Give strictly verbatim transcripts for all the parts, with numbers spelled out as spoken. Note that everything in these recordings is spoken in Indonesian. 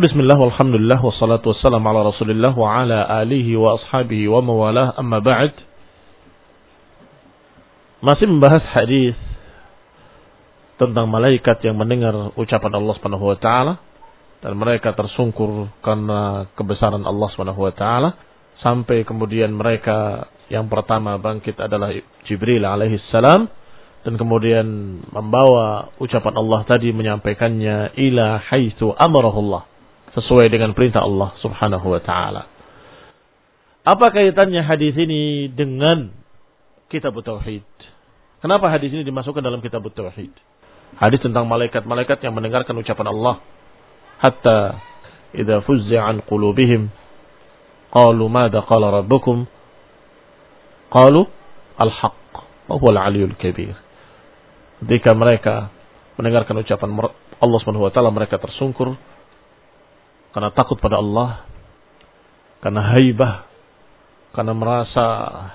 Bismillah, walhamdulillah, wassalatu wassalamu ala rasulillah wa ala alihi wa ashabihi wa mawalah, amma ba'd. Masih membahas hadis tentang malaikat yang mendengar ucapan Allah Subhanahu wa taala dan mereka tersungkur karena kebesaran Allah Subhanahu wa taala, sampai kemudian mereka yang pertama bangkit adalah Jibril alaihi salam, dan kemudian membawa ucapan Allah tadi, menyampaikannya ila haitsu amarahullah, sesuai dengan perintah Allah Subhanahu wa taala. Apa kaitannya hadis ini dengan kitab tauhid? Kenapa hadis ini dimasukkan dalam kitab tauhid? Hadis tentang malaikat-malaikat yang mendengarkan ucapan Allah, hatta idza fuzza an qulubihim qalu madza qala rabbukum qalu al-haq wa huwa al-aliyyul kabir. Ketika mereka mendengarkan ucapan Allah Subhanahu wa taala, mereka tersungkur karena takut pada Allah, karena haibah, karena merasa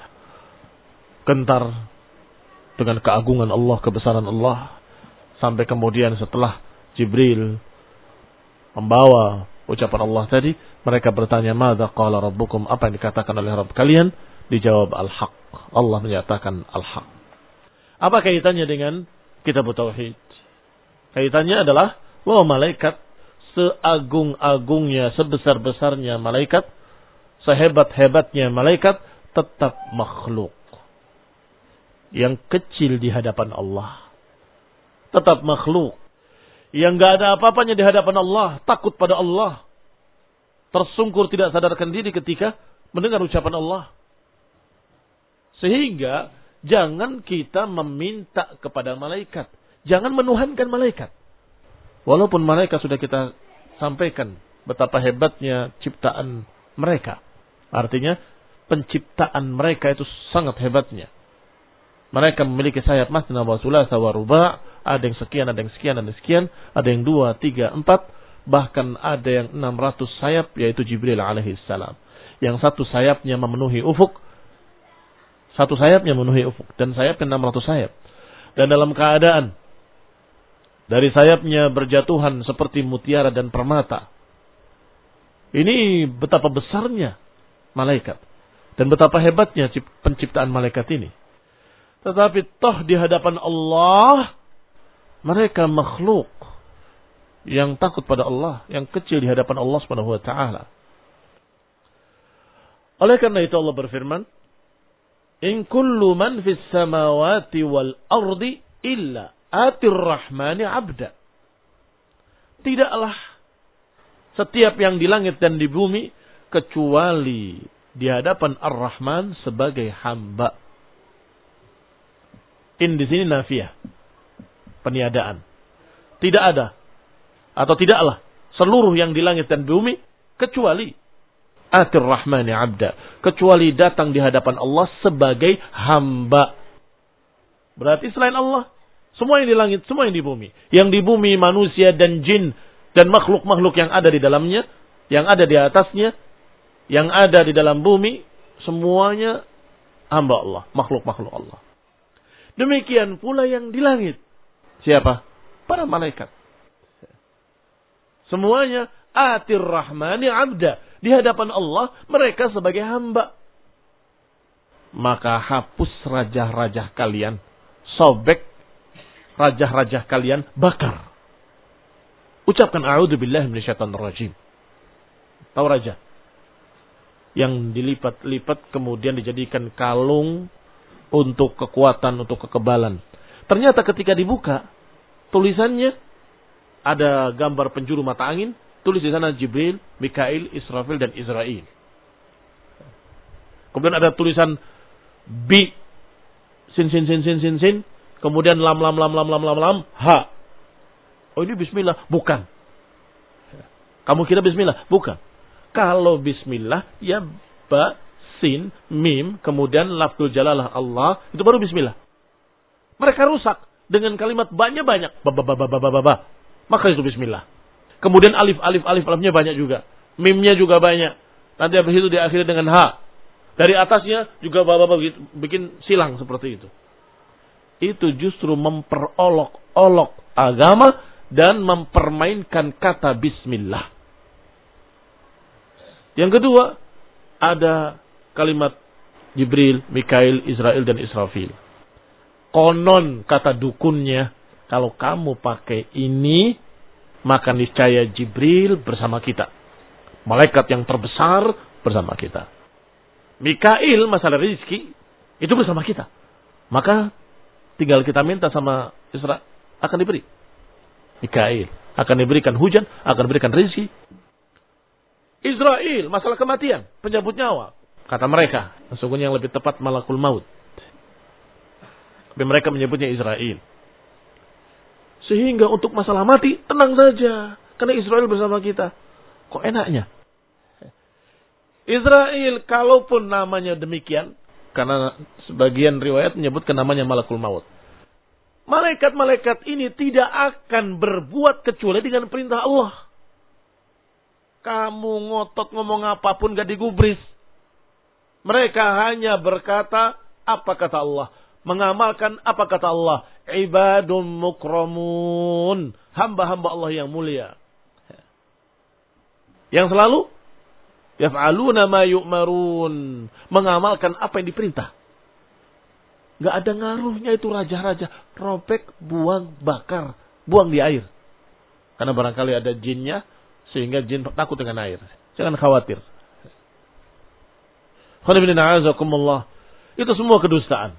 gentar dengan keagungan Allah, kebesaran Allah. Sampai kemudian setelah Jibril membawa ucapan Allah tadi, mereka bertanya, madza qala rabbukum, apa yang dikatakan oleh Rabb kalian? Dijawab al-haq, Allah menyatakan al-haq. Apa kaitannya dengan kitab tauhid? Kaitannya adalah bahwa malaikat seagung-agungnya, sebesar-besarnya malaikat, sehebat-hebatnya malaikat, tetap makhluk yang kecil di hadapan Allah. Tetap makhluk yang gak ada apa-apanya di hadapan Allah, takut pada Allah, tersungkur tidak sadarkan diri ketika mendengar ucapan Allah. Sehingga jangan kita meminta kepada malaikat, jangan menuhankan malaikat. Walaupun malaikat sudah kita sampaikan betapa hebatnya ciptaan mereka. Artinya penciptaan mereka itu sangat hebatnya. Mereka memiliki sayap masna wa thulatha wa ruba', ada yang sekian, ada yang sekian, ada yang sekian, ada yang dua, tiga, empat, bahkan ada yang enam ratus sayap, yaitu Jibril alaihi salam. Yang satu sayapnya memenuhi ufuk, satu sayapnya memenuhi ufuk, dan sayapnya enam ratus sayap. Dan dalam keadaan dari sayapnya berjatuhan seperti mutiara dan permata. Ini betapa besarnya malaikat dan betapa hebatnya penciptaan malaikat ini. Tetapi toh di hadapan Allah mereka makhluk yang takut pada Allah, yang kecil di hadapan Allah Subhanahu wa taala. Oleh karena itu Allah berfirman, in kullu man fis samawati wal ardi illa atir rahmani abda. Tidaklah setiap yang di langit dan di bumi kecuali di hadapan Ar-Rahman sebagai hamba. In di sini nafiyah, peniadaan. Tidak ada atau tidaklah seluruh yang di langit dan bumi kecuali atir rahmani abda, kecuali datang di hadapan Allah sebagai hamba. Berarti selain Allah, semua yang di langit, semua yang di bumi. Yang di bumi manusia dan jin dan makhluk-makhluk yang ada di dalamnya, yang ada di atasnya, yang ada di dalam bumi, semuanya hamba Allah, makhluk-makhluk Allah. Demikian pula yang di langit. Siapa? Para malaikat. Semuanya atir rahmani abda. Di hadapan Allah mereka sebagai hamba. Maka hapus raja-raja kalian, sobek raja-raja kalian, bakar. Ucapkan a'udzubillahi minasyaitonir rajim. Tahu raja yang dilipat-lipat kemudian dijadikan kalung untuk kekuatan, untuk kekebalan. Ternyata ketika dibuka tulisannya ada gambar penjuru mata angin, tulis di sana Jibril, Mikail, Israfil dan Israil. Kemudian ada tulisan B, sin sin sin sin sin sin, kemudian lam lam lam lam lam lam lam, ha. Oh ini bismillah, bukan. Kamu kira bismillah? Bukan. Kalau bismillah ya ba, sin, mim, kemudian lafzul jalalah Allah, itu baru bismillah. Mereka rusak dengan kalimat banyak-banyak, ba ba ba ba ba ba ba. Maka itu bismillah. Kemudian alif alif alif alifnya banyak juga, mimnya juga banyak. Nanti habis itu diakhiri dengan ha. Dari atasnya juga ba ba ba bikin silang seperti itu. Itu justru memperolok-olok agama dan mempermainkan kata bismillah. Yang kedua, ada kalimat Jibril, Mikail, Israel, dan Israfil. Konon kata dukunnya, kalau kamu pakai ini, maka niscaya Jibril bersama kita. Malaikat yang terbesar bersama kita. Mikail, masalah rezeki, itu bersama kita. Maka tinggal kita minta sama Isra, akan diberi. Mikail akan diberikan hujan, akan diberikan rezeki. Israel, masalah kematian, penyambut nyawa. Kata mereka, sesungguhnya yang lebih tepat malakul maut. Tapi mereka menyebutnya Israel. Sehingga untuk masalah mati, tenang saja. Karena Israel bersama kita. Kok enaknya? Israel, kalaupun namanya demikian, karena sebagian riwayat menyebutkan namanya malakul maut. Malaikat-malaikat ini tidak akan berbuat kecuali dengan perintah Allah. Kamu ngotot ngomong apapun gak digubris. Mereka hanya berkata apa kata Allah. Mengamalkan apa kata Allah. Ibadun mukramun. Hamba-hamba Allah yang mulia. Yang selalu yaf'aluna ma yu'marun. Mengamalkan apa yang diperintah. Gak ada ngaruhnya itu raja-raja. Robek, buang, bakar. Buang di air. Karena barangkali ada jinnya. Sehingga jin takut dengan air. Jangan khawatir. Itu semua kedustaan.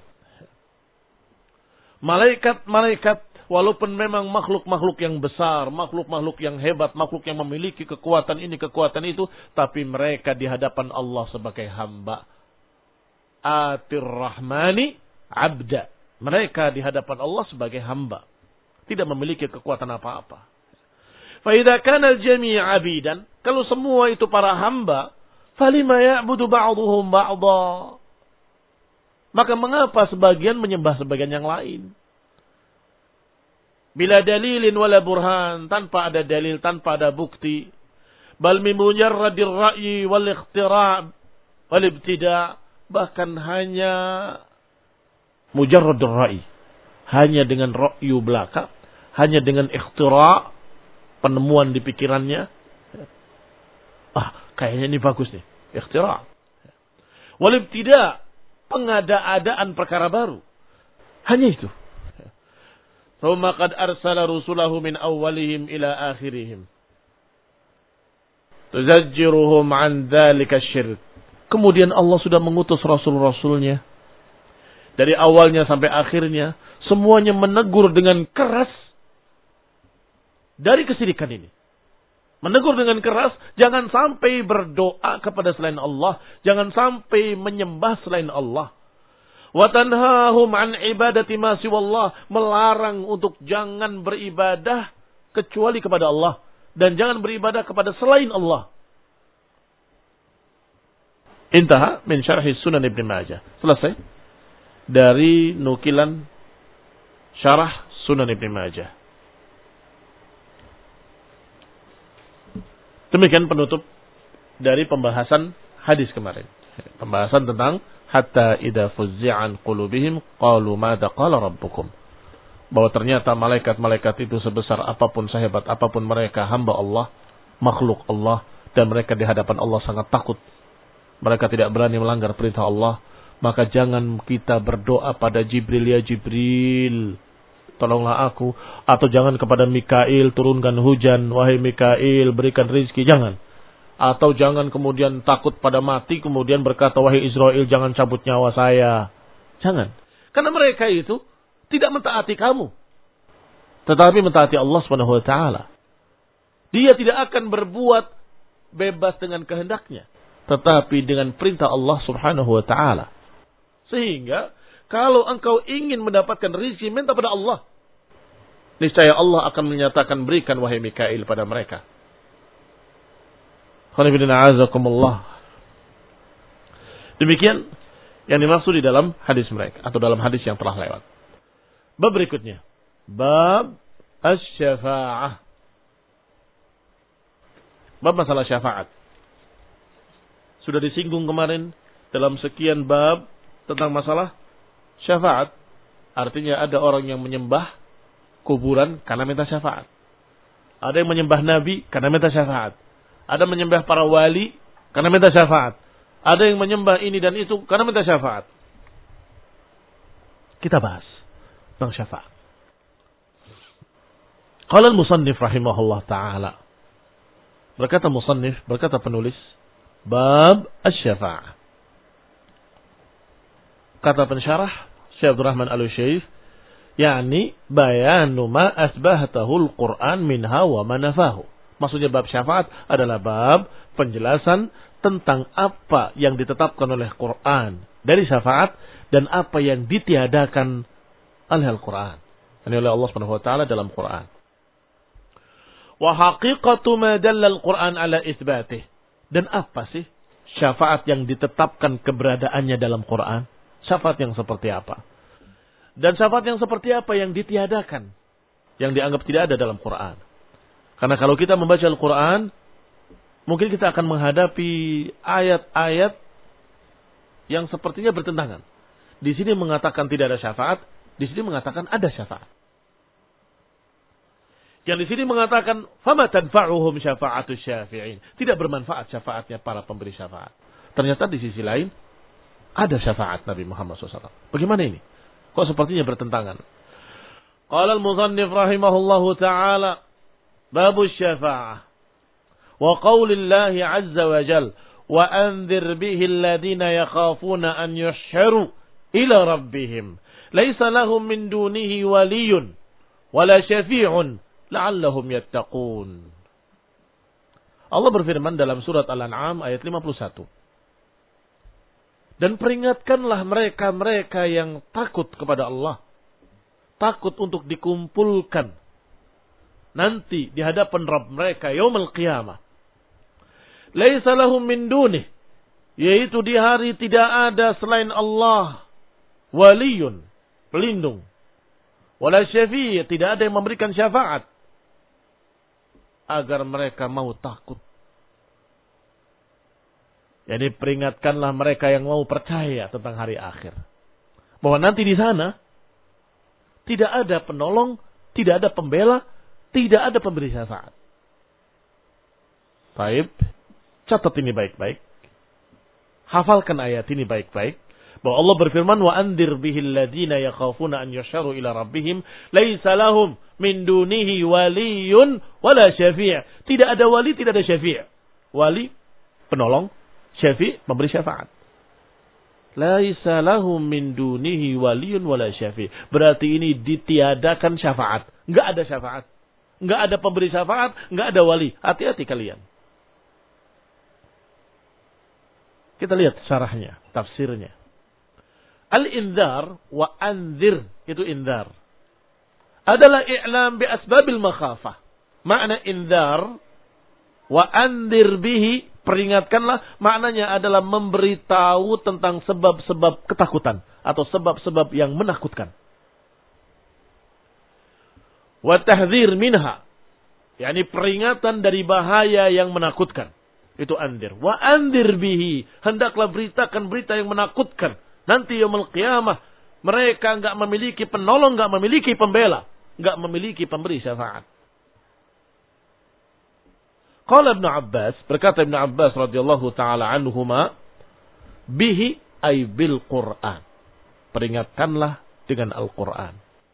Malaikat-malaikat walaupun memang makhluk-makhluk yang besar, makhluk-makhluk yang hebat, makhluk yang memiliki kekuatan ini, kekuatan itu, tapi mereka di hadapan Allah sebagai hamba. Atir Rahmani abda. Mereka di hadapan Allah sebagai hamba. Tidak memiliki kekuatan apa-apa. Faidah kanal jami' abidan, kalau semua itu para hamba, falima ya'budu ba'duhum ba'dha. Maka mengapa sebagian menyembah sebagian yang lain? Bila dalilin wala burhan, tanpa ada dalil, tanpa ada bukti. Bal min mujarradir ra'yi wal ikhtira' wal ibtida', bahkan hanya mujarradur ra'yi, hanya dengan ra'yu belaka, hanya dengan ikhtira', penemuan di pikirannya. Ah, kayaknya ini bagus nih. Ikhtira'. Wal ibtida', pengada-adaan perkara baru. Hanya itu. Thumma qad arsala rusulahu min awwalihim ila akhirihim. Tuzajjiruhum an dzalika syirk. Kemudian Allah sudah mengutus rasul-rasulnya. Dari awalnya sampai akhirnya. Semuanya menegur dengan keras. Dari kesyirikan ini. Menegur dengan keras. Jangan sampai berdoa kepada selain Allah. Jangan sampai menyembah selain Allah. Wa tanhahum an ibadati ma siwallah. Melarang untuk jangan beribadah kecuali kepada Allah. Dan jangan beribadah kepada selain Allah. Intaha min syarhi Sunan Ibn Majah. Selesai. Dari nukilan syarah Sunan Ibn Majah. Demikian penutup dari pembahasan hadis kemarin. Pembahasan tentang hatta idza fuzzi'an qulubihim qalu madza qala rabbukum. Bahwa ternyata malaikat-malaikat itu sebesar apapun, sehebat apapun mereka, hamba Allah, makhluk Allah, dan mereka di hadapan Allah sangat takut. Mereka tidak berani melanggar perintah Allah. Maka jangan kita berdoa pada Jibril, ya Jibril, tolonglah aku. Atau jangan kepada Mikail, turunkan hujan. Wahai Mikail, berikan rizki. Jangan. Atau jangan kemudian takut pada mati, kemudian berkata, wahai Israel, jangan cabut nyawa saya. Jangan. Karena mereka itu tidak mentaati kamu. Tetapi mentaati Allah subhanahu wa taala. Dia tidak akan berbuat bebas dengan kehendaknya. Tetapi dengan perintah Allah subhanahu wa ta'ala. Sehingga kalau engkau ingin mendapatkan rizki, minta pada Allah. Niscaya Allah akan menyatakan, berikan wahai Mikail pada mereka. Demikian yang dimaksud di dalam hadis mereka. Atau dalam hadis yang telah lewat. Bab berikutnya. Bab asy-syafa'ah. Bab masalah syafaat. Sudah disinggung kemarin dalam sekian bab tentang masalah syafaat. Artinya ada orang yang menyembah kuburan karena minta syafaat. Ada yang menyembah nabi karena minta syafaat. Ada menyembah para wali karena minta syafaat. Ada yang menyembah ini dan itu karena minta syafaat. Kita bahas tentang syafaat. Qala al-musannif rahimahullah ta'ala. Berkata musannif, berkata penulis, bab asy-syafa'ah. Kata pensyarah Syekh Abdul Rahman Al-Utsyaif, yakni bayanu ma asbahatahu al-Qur'an minha wa ma nafahu. Maksudnya bab syafaat adalah bab penjelasan tentang apa yang ditetapkan oleh Quran dari syafaat dan apa yang ditiadakan oleh Al-Quran. Ini oleh Allah Subhanahu wa taala dalam Quran. Wa haqiqatu ma dalla al-Quran ala itsbatih. Dan apa sih syafaat yang ditetapkan keberadaannya dalam Quran? Syafaat yang seperti apa? Dan syafaat yang seperti apa yang ditiadakan? Yang dianggap tidak ada dalam Quran. Karena kalau kita membaca Al-Quran, mungkin kita akan menghadapi ayat-ayat yang sepertinya bertentangan. Di sini mengatakan tidak ada syafaat, di sini mengatakan ada syafaat. Yang di sini mengatakan fama tanfa'uhum syafa'atus syafi'in. Tidak bermanfaat syafaatnya para pemberi syafaat. Ternyata di sisi lain ada syafaat Nabi Muhammad shallallahu alaihi wasallam. Bagaimana ini? Kok sepertinya bertentangan? Qala al-muzannif rahimahullahu ta'ala, babu syafa'ah. Wa qawlillahi azza wa jal, wa anzir bihi alladhina yakhafuna an yuhsharu ila rabbihim. Laisa lahum min dunihi waliyun, wala syafi'un, la'allahum yattaqun. Allah berfirman dalam surat Al-An'am ayat lima puluh satu. Dan peringatkanlah mereka-mereka yang takut kepada Allah. Takut untuk dikumpulkan nanti di hadapan Rabb mereka yaumul qiyamah. Laisa lahum min dunih, yaitu di hari tidak ada selain Allah waliyun, pelindung, wala syafi', tidak ada yang memberikan syafaat agar mereka mau takut. Jadi peringatkanlah mereka yang mau percaya tentang hari akhir, bahwa nanti di sana tidak ada penolong, tidak ada pembela, tidak ada pemberi syafaat. Baik, catat ini baik-baik. Hafalkan ayat ini baik-baik. Bahwa Allah berfirman, wa andir bihil ladina yakhafuna an yusharu ila rabbihim laisa lahum min dunihi waliyun wala syafi'. Tidak ada wali, tidak ada syafi'. Wali penolong, syafi' memberi syafaat. Laisa lahum min dunihi waliyun wala syafi'. Berarti ini ditiadakan syafaat. Enggak ada syafaat. Enggak ada pemberi syafaat, enggak ada wali. Hati-hati kalian. Kita lihat syarahnya, tafsirnya. Al-inzar wa anzir, itu inzar, adalah i'lam bi asbabil makhafah. Makna inzar wa anzir bihi, peringatkanlah, maknanya adalah memberitahu tentang sebab-sebab ketakutan atau sebab-sebab yang menakutkan. Wa tahdzir minha, yakni peringatan dari bahaya yang menakutkan. Itu anzir. Wa anzir bihi, hendaklah beritakan berita yang menakutkan. Nanti yaumul qiyamah mereka enggak memiliki penolong, enggak memiliki pembela, enggak memiliki pemberi syafaat. Qala Ibnu Abbas, berkata Ibnu Abbas radhiyallahu taala anhuma, bihi ay bil Qur'an. Peringatkanlah dengan Al-Qur'an.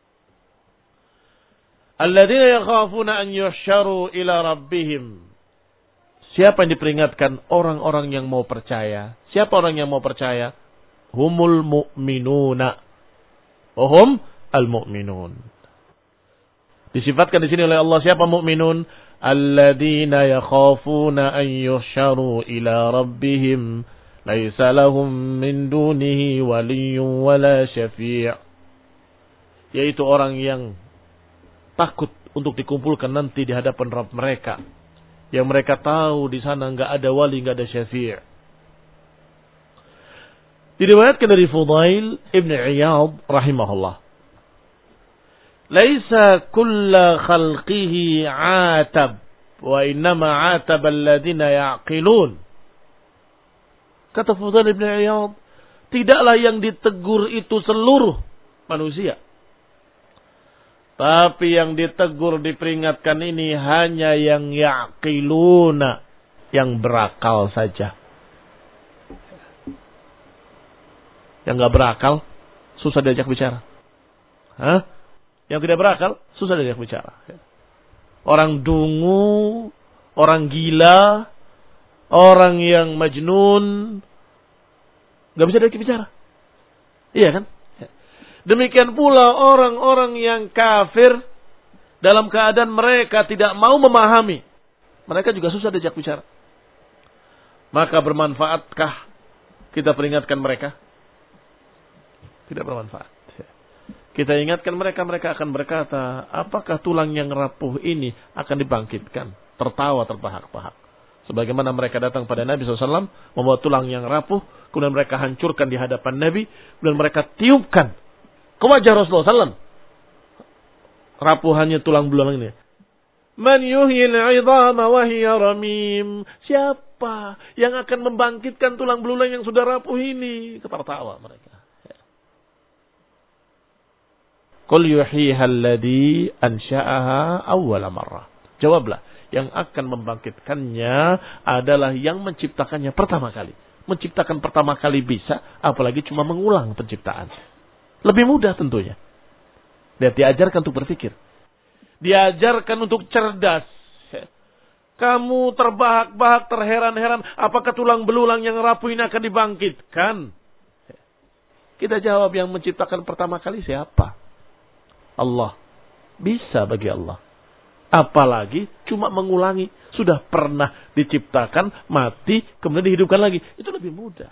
Alladzina yakhafuna an yuhsyaru ila rabbihim. Siapa yang diperingatkan? Orang-orang yang mau percaya. Siapa orang yang mau percaya? Humul mu'minuna. Wahum al-mu'minun. Disifatkan di sini oleh Allah siapa mu'minun? Alladzina yakhafuna an yuhsyaru ila rabbihim laisa lahum min dunihi waliyyun wala syafi'. Yaitu orang yang takut untuk dikumpulkan nanti di hadapan Rabb mereka. Yang mereka tahu di sana enggak ada wali, enggak ada syafi'. Diriwayatkan dari Fudail Ibn Iyad rahimahullah. Laisa kulla khalqihi atab, wa innama atab alladhina ya'qilun. Kata Fudail Ibn Iyad, tidaklah yang ditegur itu seluruh manusia. Tapi yang ditegur, diperingatkan ini hanya yang ya'qiluna, yang berakal saja. Yang nggak berakal, susah diajak bicara. Hah? Yang tidak berakal, susah diajak bicara. Orang dungu, orang gila, orang yang majnun, nggak bisa diajak bicara. Iya kan? Demikian pula orang-orang yang kafir dalam keadaan mereka tidak mau memahami, mereka juga susah diajak bicara. Maka bermanfaatkah kita peringatkan mereka? Tidak bermanfaat. Kita ingatkan mereka, mereka akan berkata, apakah tulang yang rapuh ini akan dibangkitkan? Tertawa terbahak-bahak. Sebagaimana mereka datang pada Nabi shallallahu alaihi wasallam membawa tulang yang rapuh, kemudian mereka hancurkan di hadapan Nabi, kemudian mereka tiupkan ke wajah Rasulullah shallallahu alaihi wasallam rapuhannya tulang belulang ini. Man yuhyil 'idhama wa hiya ramim. Siapa yang akan membangkitkan tulang belulang yang sudah rapuh ini? Tertawa mereka. Qul yuhyiha alladhi ansha'aha awwala marrah. Jawablah, yang akan membangkitkannya adalah yang menciptakannya pertama kali. Menciptakan pertama kali bisa, apalagi cuma mengulang penciptaan. Lebih mudah tentunya. Dia diajarkan untuk berpikir. Diajarkan untuk cerdas. Kamu terbahak-bahak, terheran-heran, apakah tulang belulang yang rapuh ini akan dibangkitkan? Kita jawab, yang menciptakan pertama kali siapa? Allah. Bisa bagi Allah. Apalagi cuma mengulangi. Sudah pernah diciptakan, mati, kemudian dihidupkan lagi. Itu lebih mudah.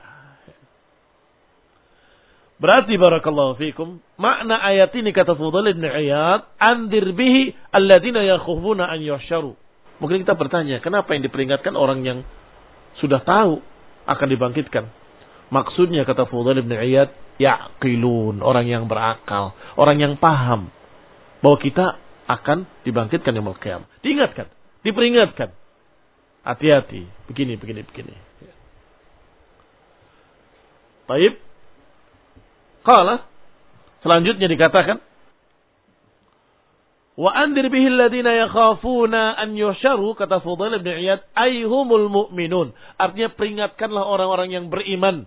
Berarti barakallahu fikum, makna ayat ini kata Fudail bin Iyad, andir bihi alladziina yakhufuna an yuhsyaru. Mungkin kita bertanya, kenapa yang diperingatkan orang yang sudah tahu akan dibangkitkan? Maksudnya kata Fudail bin Iyad, yaqilun, orang yang berakal, orang yang paham bahwa kita akan dibangkitkan yaumul qiyamah. Diingatkan, diperingatkan. Hati-hati, begini, begini, begini. Baik. Qala, selanjutnya dikatakan, wa andir bihi alladziina yakhafuna an yuhsyaru, kata Fudail bin Iyad, aihumul mu'minun. Artinya peringatkanlah orang-orang yang beriman.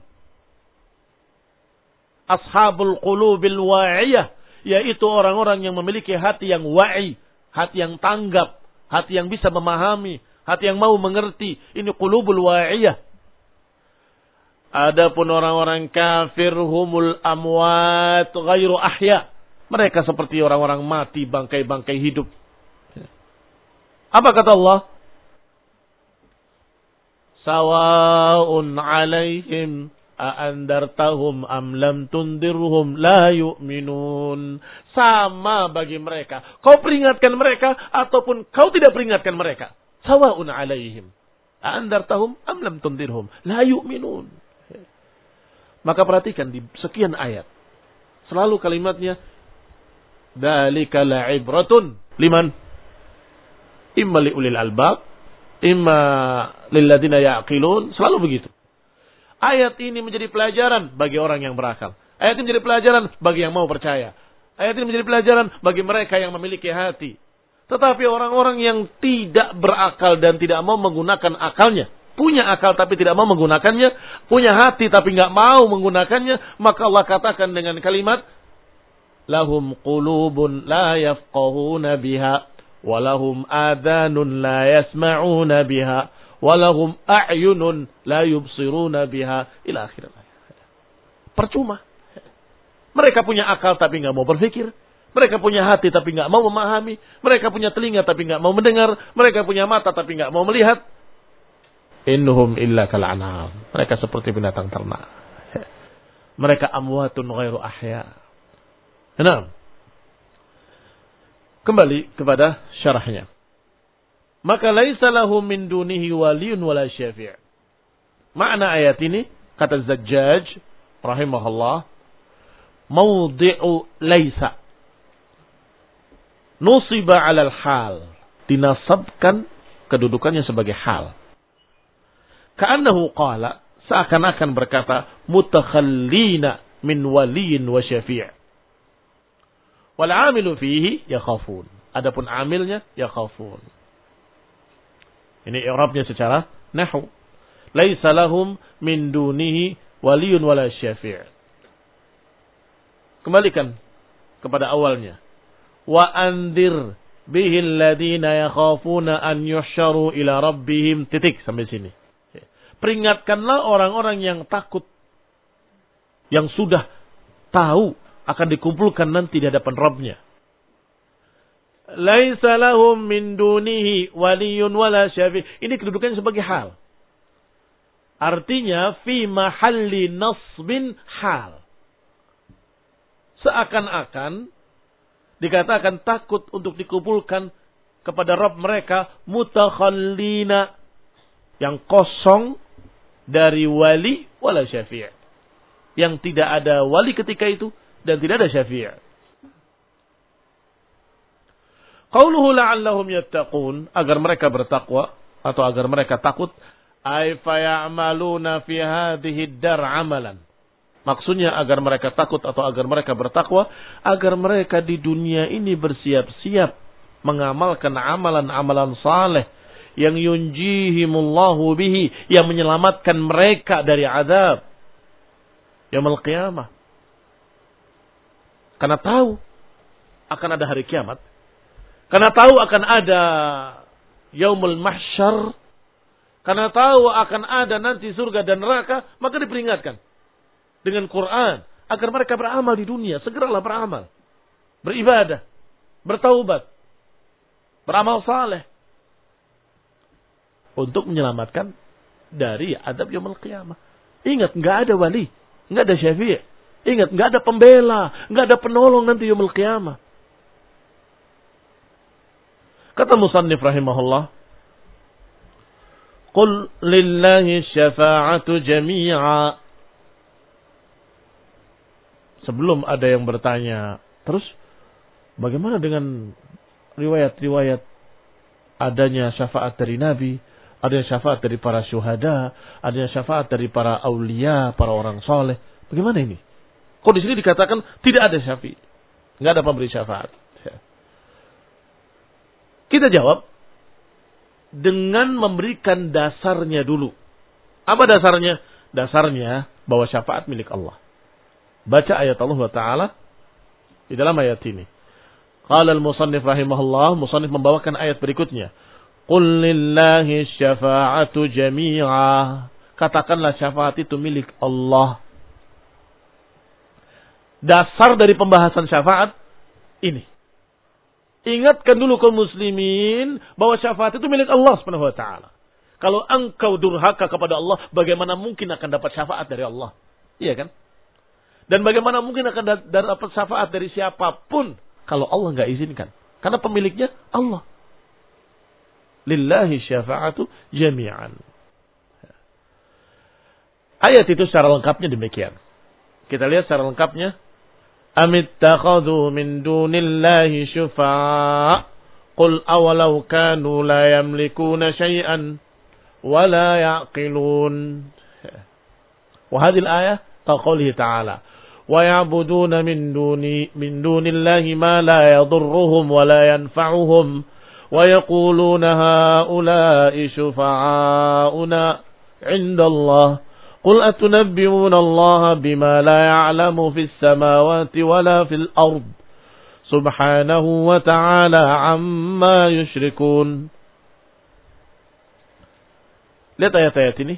Ashabul qulubil wa'iyah, yaitu orang-orang yang memiliki hati yang wa'i, hati yang tanggap, hati yang bisa memahami, hati yang mau mengerti. Ini qulubul wa'iyah. Adapun orang-orang kafir, humul amwat ghairu ahya. Mereka seperti orang-orang mati, bangkai-bangkai hidup. Apa kata Allah? Sawa'un 'alaihim a'andartahum am lam tundirhum la yu'minun. Sama bagi mereka. Kau peringatkan mereka ataupun kau tidak peringatkan mereka. Sawa'un 'alaihim a'andartahum am lam tundirhum la yu'minun. Maka perhatikan di sekian ayat. Selalu kalimatnya dzalika la'ibratun liman imma liulil albab imma lil ladzina yaqilun. Selalu begitu. Ayat ini menjadi pelajaran bagi orang yang berakal. Ayat ini menjadi pelajaran bagi yang mau percaya. Ayat ini menjadi pelajaran bagi mereka yang memiliki hati. Tetapi orang-orang yang tidak berakal dan tidak mau menggunakan akalnya, punya akal tapi tidak mau menggunakannya, punya hati tapi nggak mau menggunakannya, maka Allah katakan dengan kalimat lahum qulubun la yafqahuna biha wa lahum adhanun la yasma'una biha wa lahum a'yunun la yubsiruna biha ila akhir ayat. Percuma. Mereka punya akal tapi nggak mau berpikir. Mereka punya hati tapi nggak mau memahami. Mereka punya telinga tapi nggak mau mendengar. Mereka punya mata tapi nggak mau melihat. Innahum illa kal'anam. Mereka seperti binatang ternak. Mereka amwatun ghairu ahya. Nah, kembali kepada syarahnya. Maka laisa lahum min dunihi waliyun wala syafi'. Makna ayat ini, kata Zajjaj rahimahullah, mawdi'u laisa nusiba 'alal hal, dinasabkan kedudukannya sebagai hal. Ka'annahu qala, seakan-akan berkata, mutakhallina min waliyin wa syafi'. Wal 'amilu fihi yakhafun. Adapun amilnya yakhafun. Ini i'rabnya secara nahwu. Laisa lahum min dunihi waliyun wala syafi'. Kembalikan kepada awalnya. Wa andir bihil ladina yakhafuna an yuhsyaru ila rabbihim. Titik sampai sini. Peringatkanlah orang-orang yang takut, yang sudah tahu akan dikumpulkan nanti di hadapan Rabbnya. Laisa lahum min dunihi waliyun wala syafi'. Ini kedudukannya sebagai hal. Artinya fi mahalli nasbin hal. Seakan-akan dikatakan takut untuk dikumpulkan kepada Rabb mereka mutakhallina, yang kosong dari wali wala syafi'. Yang tidak ada wali ketika itu dan tidak ada syafi'. Qauluhu la'allahum yattaqun, agar mereka bertakwa atau agar mereka takut, ay faya'maluna fi hadhihi dar amalan. Maksudnya agar mereka takut atau agar mereka bertakwa, agar mereka di dunia ini bersiap-siap mengamalkan amalan-amalan saleh yang yunjihimullahu bihi, yang menyelamatkan mereka dari azab yaumul qiyamah. Karena tahu akan ada hari kiamat, karena tahu akan ada yaumul mahsyar, karena tahu akan ada nanti surga dan neraka, maka diperingatkan dengan Quran agar mereka beramal di dunia. Segeralah beramal, beribadah, bertaubat, beramal saleh untuk menyelamatkan dari adab yaumul qiyamah. Ingat, enggak ada wali, enggak ada syafi'. Ingat, enggak ada pembela, enggak ada penolong nanti yaumul qiyamah. Kata musannif rahimahullah, qul lillahi syafa'atu jami'a. Sebelum ada yang bertanya, terus bagaimana dengan riwayat-riwayat adanya syafaat dari Nabi, adanya syafaat dari para syuhada, adanya syafaat dari para aulia, para orang soleh? Bagaimana ini? Kok di sini dikatakan tidak ada syafi', nggak ada pemberi syafaat? Kita jawab dengan memberikan dasarnya dulu. Apa dasarnya? Dasarnya bahwa syafaat milik Allah. Baca ayat Allah Ta'ala di dalam ayat ini. Qala al-musannif rahimahullah, musannif membawakan ayat berikutnya. Qul lillahi syafa'atu jami'a. Katakanlah syafaat itu milik Allah. Dasar dari pembahasan syafaat ini. Ingatkan dulu kaum muslimin bahwa syafaat itu milik Allah Subhanahu wa taala. Kalau engkau durhaka kepada Allah, bagaimana mungkin akan dapat syafaat dari Allah? Iya kan? Dan bagaimana mungkin akan dapat syafaat dari siapapun kalau Allah enggak izinkan? Karena pemiliknya Allah. Lillahi syafa'atu jami'an. Ayat itu secara lengkapnya demikian. Kita lihat secara lengkapnya. Amittakhadhu min dunillahi syufa'a. Qul awalau kanu la yamlikuna syai'an wa la ya'qilun. Wa hadhihi al-ayah taqawlihi ta'ala. Wa ya'buduna min duni min dunillahi ma la yadurruhum wa la yanfa'uhum. Wa yaquluna ha'ula'i syufa'auna 'inda Allah. قل أتنبئون الله بما لا يعلم في السماوات ولا في الأرض سبحانه وتعالى عما يشركون. Lihat ayat-ayat ini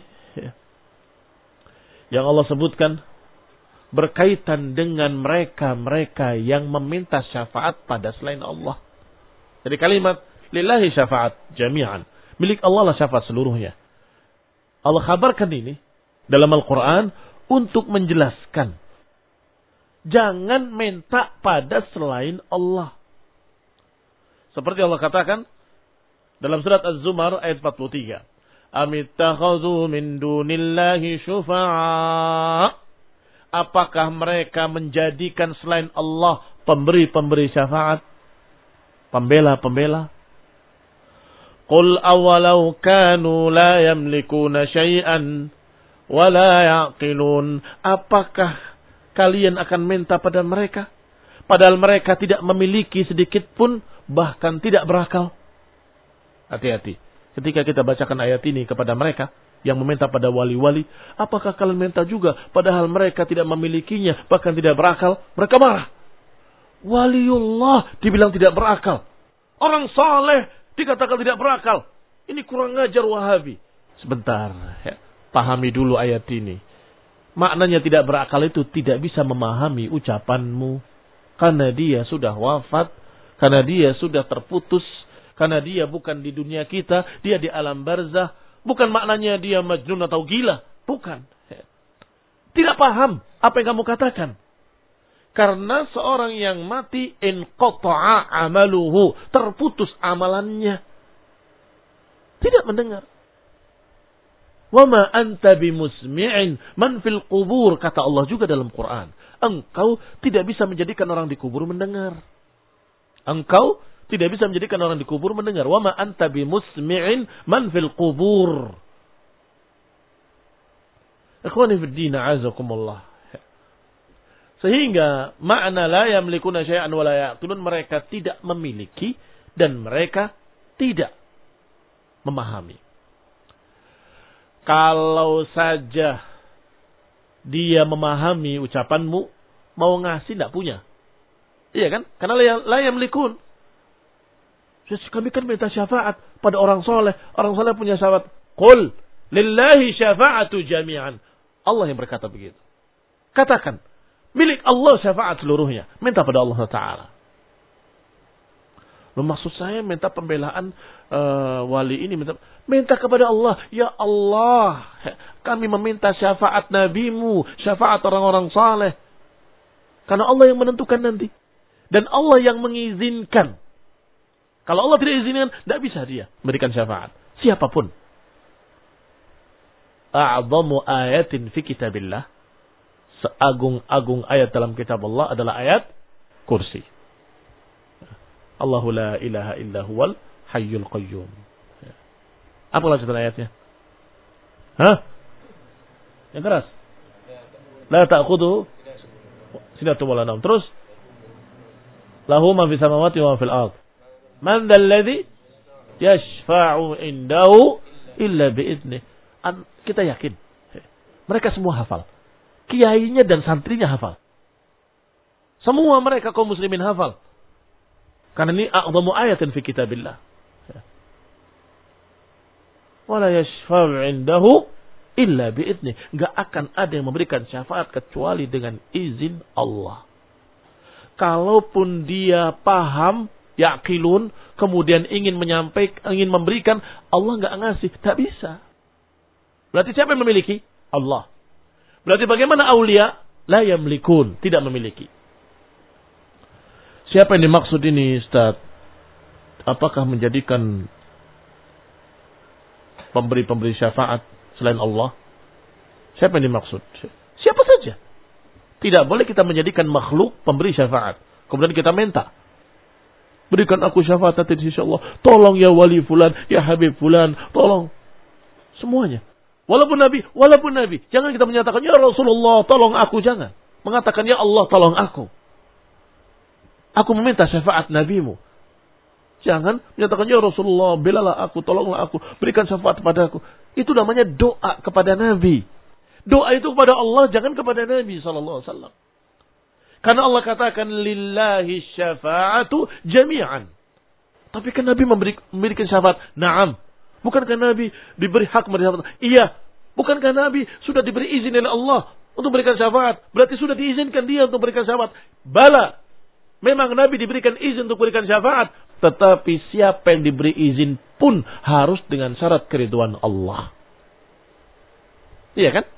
yang Allah sebutkan berkaitan dengan mereka-mereka yang meminta syafaat pada selain Allah. Jadi kalimat lillahi syafa'at jami'an, milik Allah lah syafaat seluruhnya. Allah kabarkan ini dalam Al-Quran untuk menjelaskan. Jangan minta pada selain Allah. Seperti Allah katakan dalam surat Az-Zumar ayat empat puluh tiga. Amittakhadhu min dunillahi syufa'a. Apakah mereka menjadikan selain Allah pemberi-pemberi syafaat? Pembela-pembela? Qul awalau kanu la yamlikuna syai'an wala yaqilun. Apakah kalian akan minta pada mereka padahal mereka tidak memiliki sedikit pun, bahkan tidak berakal? Hati-hati ketika kita bacakan ayat ini kepada mereka, yang meminta pada wali-wali, apakah kalian minta juga padahal mereka tidak memilikinya, bahkan tidak berakal? Mereka marah. Waliullah dibilang tidak berakal. Orang saleh dikatakan tidak berakal. Ini kurang ngajar Wahabi. Sebentar, ya. Pahami dulu ayat ini. Maknanya tidak berakal itu tidak bisa memahami ucapanmu. Karena dia sudah wafat. Karena dia sudah terputus. Karena dia bukan di dunia kita. Dia di alam barzah. Bukan maknanya dia majnun atau gila. Bukan. Tidak paham apa yang kamu katakan. Karena seorang yang mati inqata'a amaluhu. Terputus amalannya. Tidak mendengar. Wa ma anta bimusmi'in man fil qubur, kata Allah juga dalam Quran. Engkau tidak bisa menjadikan orang di kubur mendengar. Engkau tidak bisa menjadikan orang di kubur mendengar. Wa ma anta bimusmi'in man fil qubur. Ikhwani fid din, a'azakumullah. Sehingga makna la yamlikuna syai'an wa la ya'qilun, mereka tidak memiliki dan mereka tidak memahami. Kalau saja dia memahami ucapanmu, mau ngasih tidak punya. Iya kan? Karena la yamlikun. Kami kan minta syafaat pada orang soleh. Orang soleh punya syafaat. Qul lillahi syafa'atu jami'an. Allah yang berkata begitu. Katakan, milik Allah syafaat seluruhnya. Minta pada Allah Ta'ala. Loh, maksud saya minta pembelaan uh, wali ini. Minta, minta kepada Allah. Ya Allah, kami meminta syafaat nabimu. Syafaat orang-orang saleh. Karena Allah yang menentukan nanti. Dan Allah yang mengizinkan. Kalau Allah tidak izinkan, tidak bisa dia memberikan syafaat. Siapapun. A'zamu ayatin fi kitabillah. Seagung-agung ayat dalam kitab Allah adalah ayat kursi. Allahu la ilaha illa huwal hayyul qayyum. Apa lanjutan ayatnya? Hah? Yang keras. La ta'khudhu sinatun wa la nawm. Terus lahu ma fis samawati wa ma fil ardh. Man dzal ladzi yashfa'u indahu illa bi'idnih. Kita yakin mereka semua hafal. Kiainya dan santrinya hafal. Semua mereka kaum muslimin hafal. Karena ini a'zamu ayatin fi kitabillah. Wala yashfa'u indahu illa bi'idnih. Enggak akan ada yang memberikan syafaat kecuali dengan izin Allah. Kalaupun dia paham, yaqilun, kemudian ingin menyampaikan, ingin memberikan, Allah enggak ngasih, tak bisa. Berarti siapa yang memiliki? Allah. Berarti bagaimana aulia? La yamlikun, tidak memiliki. Siapa yang dimaksud ini, Ustaz? Apakah menjadikan pemberi-pemberi syafaat selain Allah? Siapa yang dimaksud? Siapa saja. Tidak boleh kita menjadikan makhluk pemberi syafaat. Kemudian kita minta, berikan aku syafaat nanti di sisi Allah. Tolong ya wali fulan, ya habib fulan, tolong. Semuanya. Walaupun Nabi, walaupun Nabi. Jangan kita menyatakan, ya Rasulullah, tolong aku. Jangan. Mengatakan, ya Allah, tolong aku. Aku meminta syafaat Nabimu. Jangan menyatakan, ya Rasulullah, belalah aku, tolonglah aku, berikan syafaat kepada aku. Itu namanya doa kepada Nabi. Doa itu kepada Allah, jangan kepada Nabi sallallahu alaihi wasallam. Karena Allah katakan, lillahi syafa'atu jami'an. Tapi kan Nabi memberi, memberikan syafaat. Naam. Bukankah Nabi diberi hak memberi syafaat? Iya. Bukankah Nabi sudah diberi izin oleh Allah untuk memberikan syafaat? Berarti sudah diizinkan dia untuk memberikan syafaat. Bala. Memang Nabi diberikan izin untuk memberikan syafaat. Tetapi siapa yang diberi izin pun harus dengan syarat keriduan Allah. Iya kan?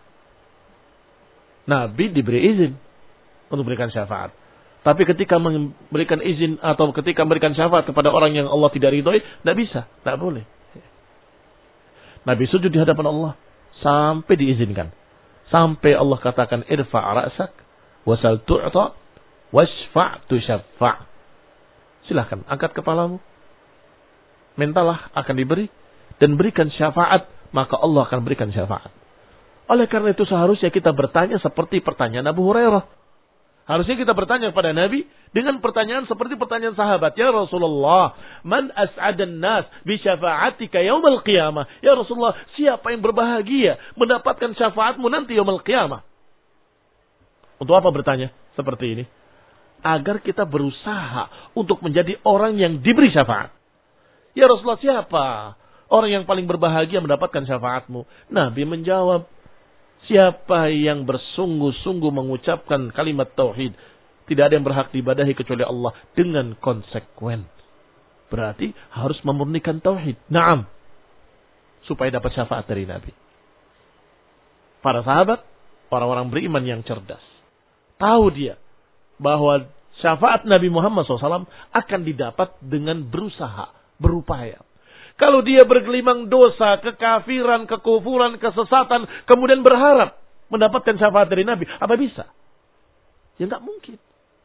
Nabi diberi izin untuk memberikan syafaat. Tapi ketika memberikan izin atau ketika memberikan syafaat kepada orang yang Allah tidak ridhoi, tidak bisa, tidak boleh. Nabi sujud di hadapan Allah sampai diizinkan. Sampai Allah katakan, irfa' ra'sak wasal tu'ta wasfa' tusyaffa'. Silahkan angkat kepalamu, mintalah akan diberi, dan berikan syafaat, maka Allah akan berikan syafaat. Oleh karena itu seharusnya kita bertanya seperti pertanyaan Abu Hurairah. Harusnya kita bertanya kepada Nabi dengan pertanyaan seperti pertanyaan sahabat. Ya Rasulullah, man as'adan nas bi syafa'atika yaumal qiyamah. Ya Rasulullah, siapa yang berbahagia mendapatkan syafaatmu nanti yaumal qiyamah? Untuk apa bertanya seperti ini? Agar kita berusaha untuk menjadi orang yang diberi syafaat. Ya Rasulullah, siapa orang yang paling berbahagia mendapatkan syafaatmu? Nabi menjawab, siapa yang bersungguh-sungguh mengucapkan kalimat tauhid, tidak ada yang berhak diibadahi kecuali Allah dengan konsekuen. Berarti harus memurnikan tauhid. Naam. Supaya dapat syafaat dari Nabi. Para sahabat, orang-orang beriman yang cerdas. Tahu dia bahwa syafaat Nabi Muhammad shallallahu alaihi wasallam akan didapat dengan berusaha, berupaya. Kalau dia bergelimang dosa, kekafiran, kekufuran, kesesatan, kemudian berharap mendapatkan syafaat dari Nabi, apa bisa? Ya enggak mungkin.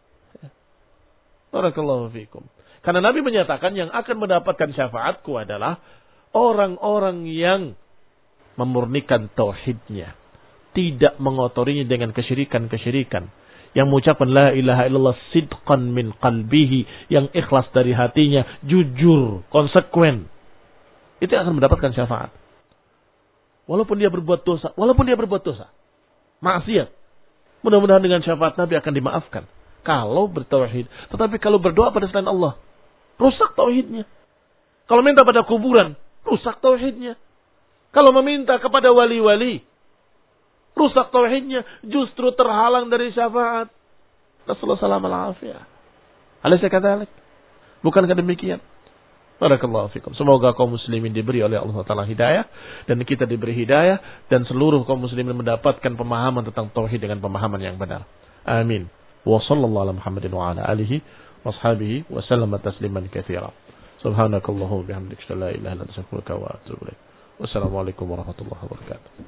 Barakallahu fikum. Karena Nabi menyatakan yang akan mendapatkan syafaatku adalah orang-orang yang memurnikan tauhidnya, tidak mengotorinya dengan kesyirikan-kesyirikan, yang mengucapkan la ilaha illallah sidqan min qalbihi, yang ikhlas dari hatinya, jujur, konsekuen. Itu akan mendapatkan syafaat. Walaupun dia berbuat dosa. Walaupun dia berbuat dosa. Maksiat. Mudah-mudahan dengan syafaat Nabi akan dimaafkan. Kalau bertauhid. Tetapi kalau berdoa pada selain Allah, rusak tauhidnya. Kalau minta pada kuburan, rusak tauhidnya. Kalau meminta kepada wali-wali, rusak tauhidnya. Justru terhalang dari syafaat. Rasulullah sallallahu alaihi wasallam. Alaysa kadzalik? Bukankah demikian? Barakallahu fikum. Semoga kaum muslimin diberi oleh Allah Ta'ala hidayah. Dan kita diberi hidayah. Dan seluruh kaum muslimin mendapatkan pemahaman tentang tauhid dengan pemahaman yang benar. Amin. Wa sallallahu ala Muhammadin wa ala alihi wa ashabihi wa sallama tasliman katsira. Subhanakallahu bihamdika la ilaha illa anta astaghfiruka wa atubu ilaik. Wassalamualaikum warahmatullahi wabarakatuh.